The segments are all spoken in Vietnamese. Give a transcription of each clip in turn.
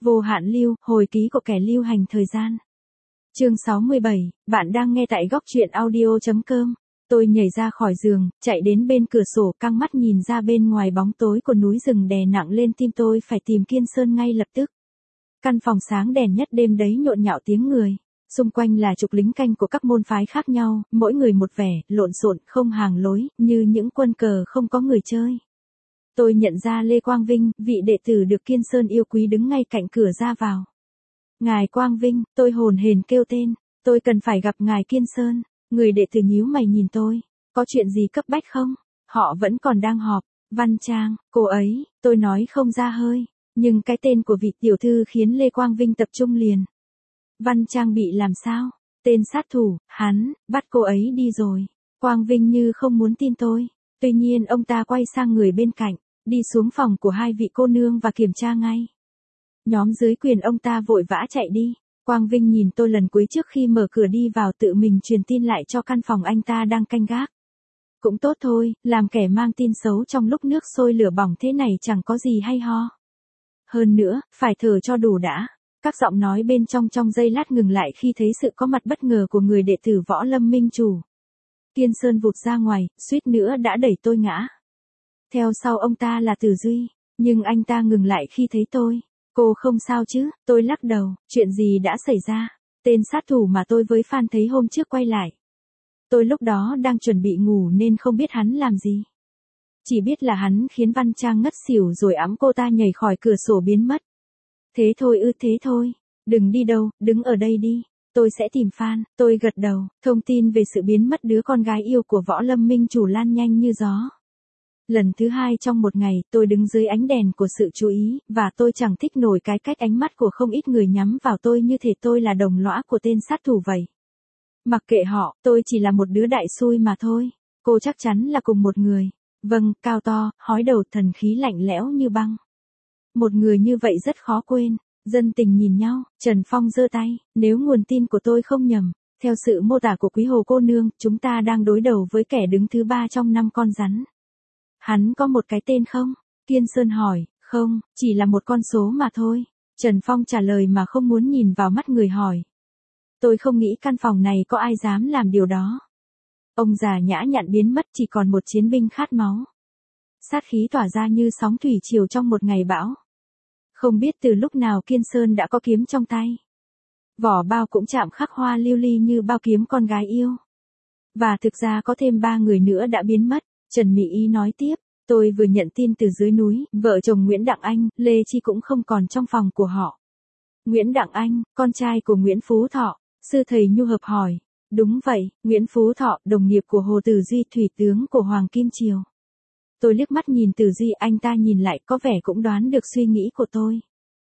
Vô hạn lưu, hồi ký của kẻ lưu hành thời gian. Chương 67, bạn đang nghe tại góc truyện audio.com. Tôi nhảy ra khỏi giường, chạy đến bên cửa sổ, căng mắt nhìn ra bên ngoài, bóng tối của núi rừng đè nặng lên tim tôi, phải tìm Kiên Sơn ngay lập tức. Căn phòng sáng đèn nhất đêm đấy, nhộn nhạo tiếng người. Xung quanh là chục lính canh của các môn phái khác nhau, mỗi người một vẻ, lộn xộn, không hàng lối, như những quân cờ không có người chơi. Tôi nhận ra Lê Quang Vinh, vị đệ tử được Kiên Sơn yêu quý, đứng ngay cạnh cửa ra vào. Ngài Quang Vinh, tôi hồn hển kêu tên, tôi cần phải gặp ngài Kiên Sơn. Người đệ tử nhíu mày nhìn tôi, có chuyện gì cấp bách không? Họ vẫn còn đang họp. Văn Trang, cô ấy, tôi nói không ra hơi, nhưng cái tên của vị tiểu thư khiến Lê Quang Vinh tập trung liền. Văn Trang bị làm sao? Tên sát thủ, hắn, bắt cô ấy đi rồi. Quang Vinh như không muốn tin tôi. Tuy nhiên ông ta quay sang người bên cạnh, đi xuống phòng của hai vị cô nương và kiểm tra ngay. Nhóm dưới quyền ông ta vội vã chạy đi. Quang Vinh nhìn tôi lần cuối trước khi mở cửa đi vào, tự mình truyền tin lại cho căn phòng anh ta đang canh gác. Cũng tốt thôi, làm kẻ mang tin xấu trong lúc nước sôi lửa bỏng thế này chẳng có gì hay ho. Hơn nữa, phải thở cho đủ đã. Các giọng nói bên trong giây lát ngừng lại khi thấy sự có mặt bất ngờ của người đệ tử Võ Lâm Minh Chủ. Kiên Sơn vụt ra ngoài, suýt nữa đã đẩy tôi ngã. Theo sau ông ta là Tử Duy, nhưng anh ta ngừng lại khi thấy tôi. Cô không sao chứ? Tôi lắc đầu, chuyện gì đã xảy ra? Tên sát thủ mà tôi với Phan thấy hôm trước quay lại. Tôi lúc đó đang chuẩn bị ngủ nên không biết hắn làm gì. Chỉ biết là hắn khiến Văn Trang ngất xỉu rồi ẵm cô ta nhảy khỏi cửa sổ biến mất. Thế thôi ư? Thế thôi. Đừng đi đâu, đứng ở đây đi. Tôi sẽ tìm Phan. Tôi gật đầu. Thông tin về sự biến mất đứa con gái yêu của Võ Lâm Minh Chủ lan nhanh như gió. Lần thứ hai trong một ngày, tôi đứng dưới ánh đèn của sự chú ý, và tôi chẳng thích nổi cái cách ánh mắt của không ít người nhắm vào tôi như thể tôi là đồng lõa của tên sát thủ vậy. Mặc kệ họ, tôi chỉ là một đứa đại xui mà thôi. Cô chắc chắn là cùng một người. Vâng, cao to, hói đầu, thần khí lạnh lẽo như băng. Một người như vậy rất khó quên. Dân tình nhìn nhau, Trần Phong giơ tay, nếu nguồn tin của tôi không nhầm, theo sự mô tả của Quý Hồ cô nương, chúng ta đang đối đầu với kẻ đứng thứ 3 trong 5 con rắn. Hắn có một cái tên không? Kiên Sơn hỏi. Không, chỉ là một con số mà thôi. Trần Phong trả lời mà không muốn nhìn vào mắt người hỏi. Tôi không nghĩ căn phòng này có ai dám làm điều đó. Ông già nhã nhặn biến mất, chỉ còn một chiến binh khát máu. Sát khí tỏa ra như sóng thủy triều trong một ngày bão. Không biết từ lúc nào Kiên Sơn đã có kiếm trong tay. Vỏ bao cũng chạm khắc hoa lưu ly như bao kiếm con gái yêu. Và thực ra có thêm 3 người nữa đã biến mất. Trần Mỹ Ý nói tiếp, tôi vừa nhận tin từ dưới núi, vợ chồng Nguyễn Đặng Anh, Lê Chi cũng không còn trong phòng của họ. Nguyễn Đặng Anh, con trai của Nguyễn Phú Thọ, sư thầy nhu hợp hỏi. Đúng vậy, Nguyễn Phú Thọ, đồng nghiệp của Hồ Tử Duy, thủy tướng của Hoàng Kim Triều. Tôi liếc mắt nhìn Tử Duy, anh ta nhìn lại, có vẻ cũng đoán được suy nghĩ của tôi.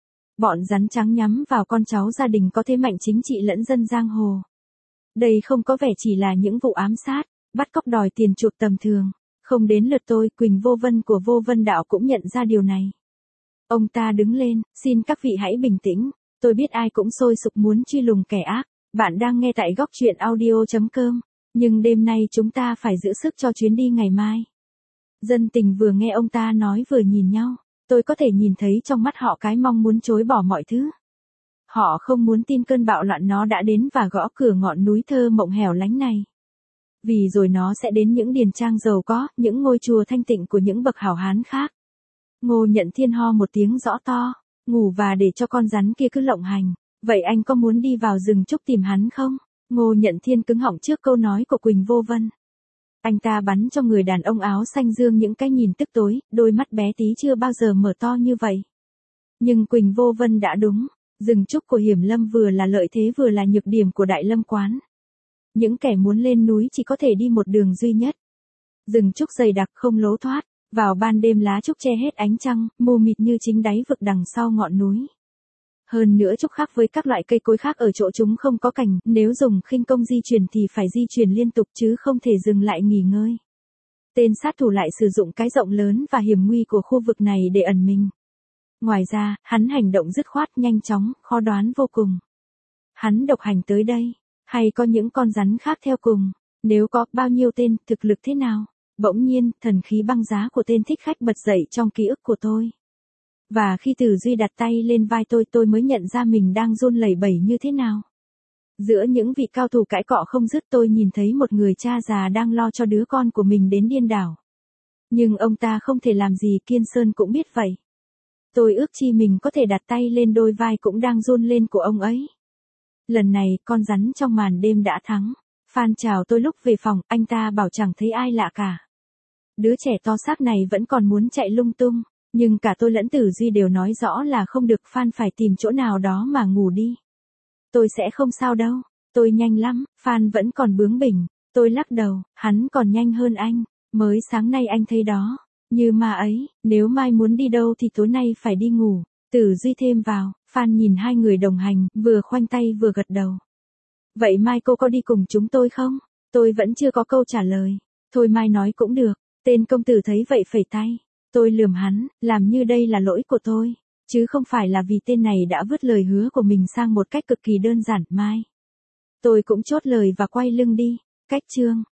Bọn rắn trắng nhắm vào con cháu gia đình có thế mạnh chính trị lẫn dân giang hồ. Đây không có vẻ chỉ là những vụ ám sát, bắt cóc đòi tiền chuộc tầm thường. Không đến lượt tôi, Quỳnh Vô Vân của Vô Vân Đạo cũng nhận ra điều này. Ông ta đứng lên, xin các vị hãy bình tĩnh, tôi biết ai cũng sôi sục muốn truy lùng kẻ ác. Bạn đang nghe tại góc truyện audio.com, nhưng đêm nay chúng ta phải giữ sức cho chuyến đi ngày mai. Dân tình vừa nghe ông ta nói vừa nhìn nhau, tôi có thể nhìn thấy trong mắt họ cái mong muốn chối bỏ mọi thứ. Họ không muốn tin cơn bạo loạn nó đã đến và gõ cửa ngọn núi thơ mộng hẻo lánh này. Vì rồi nó sẽ đến những điền trang giàu có, những ngôi chùa thanh tịnh của những bậc hảo hán khác. Ngô Nhận Thiên ho một tiếng rõ to, ngủ và để cho con rắn kia cứ lộng hành. Vậy anh có muốn đi vào rừng trúc tìm hắn không? Ngô Nhận Thiên cứng họng trước câu nói của Quỳnh Vô Vân. Anh ta bắn cho người đàn ông áo xanh dương những cái nhìn tức tối, đôi mắt bé tí chưa bao giờ mở to như vậy. Nhưng Quỳnh Vô Vân đã đúng, rừng trúc của Hiểm Lâm vừa là lợi thế vừa là nhược điểm của Đại Lâm Quán. Những kẻ muốn lên núi chỉ có thể đi một đường duy nhất. Rừng trúc dày đặc không lối thoát, vào ban đêm lá trúc che hết ánh trăng, mù mịt như chính đáy vực đằng sau ngọn núi. Hơn nữa trúc khác với các loại cây cối khác ở chỗ chúng không có cành, nếu dùng khinh công di chuyển thì phải di chuyển liên tục chứ không thể dừng lại nghỉ ngơi. Tên sát thủ lại sử dụng cái rộng lớn và hiểm nguy của khu vực này để ẩn mình. Ngoài ra, hắn hành động dứt khoát, nhanh chóng, khó đoán vô cùng. Hắn độc hành tới đây, hay có những con rắn khác theo cùng? Nếu có, bao nhiêu tên, thực lực thế nào? Bỗng nhiên, thần khí băng giá của tên thích khách bật dậy trong ký ức của tôi. Và khi Tử Duy đặt tay lên vai tôi mới nhận ra mình đang run lẩy bẩy như thế nào. Giữa những vị cao thủ cãi cọ không dứt tôi nhìn thấy một người cha già đang lo cho đứa con của mình đến điên đảo. Nhưng ông ta không thể làm gì, Kiên Sơn cũng biết vậy. Tôi ước chi mình có thể đặt tay lên đôi vai cũng đang run lên của ông ấy. Lần này, con rắn trong màn đêm đã thắng. Phan chào tôi lúc về phòng, anh ta bảo chẳng thấy ai lạ cả. Đứa trẻ to xác này vẫn còn muốn chạy lung tung, nhưng cả tôi lẫn Tử Duy đều nói rõ là không được, Phan phải tìm chỗ nào đó mà ngủ đi. Tôi sẽ không sao đâu, tôi nhanh lắm, Phan vẫn còn bướng bỉnh, tôi lắc đầu, hắn còn nhanh hơn anh, mới sáng nay anh thấy đó, như ma ấy, nếu mai muốn đi đâu thì tối nay phải đi ngủ, Tử Duy thêm vào. Phan nhìn hai người đồng hành, vừa khoanh tay vừa gật đầu. Vậy mai cô có đi cùng chúng tôi không? Tôi vẫn chưa có câu trả lời. Thôi mai nói cũng được, tên công tử thấy vậy phẩy tay. Tôi lườm hắn, làm như đây là lỗi của tôi, chứ không phải là vì tên này đã vứt lời hứa của mình sang một cách cực kỳ đơn giản. Mai. Tôi cũng chốt lời và quay lưng đi. Cách chương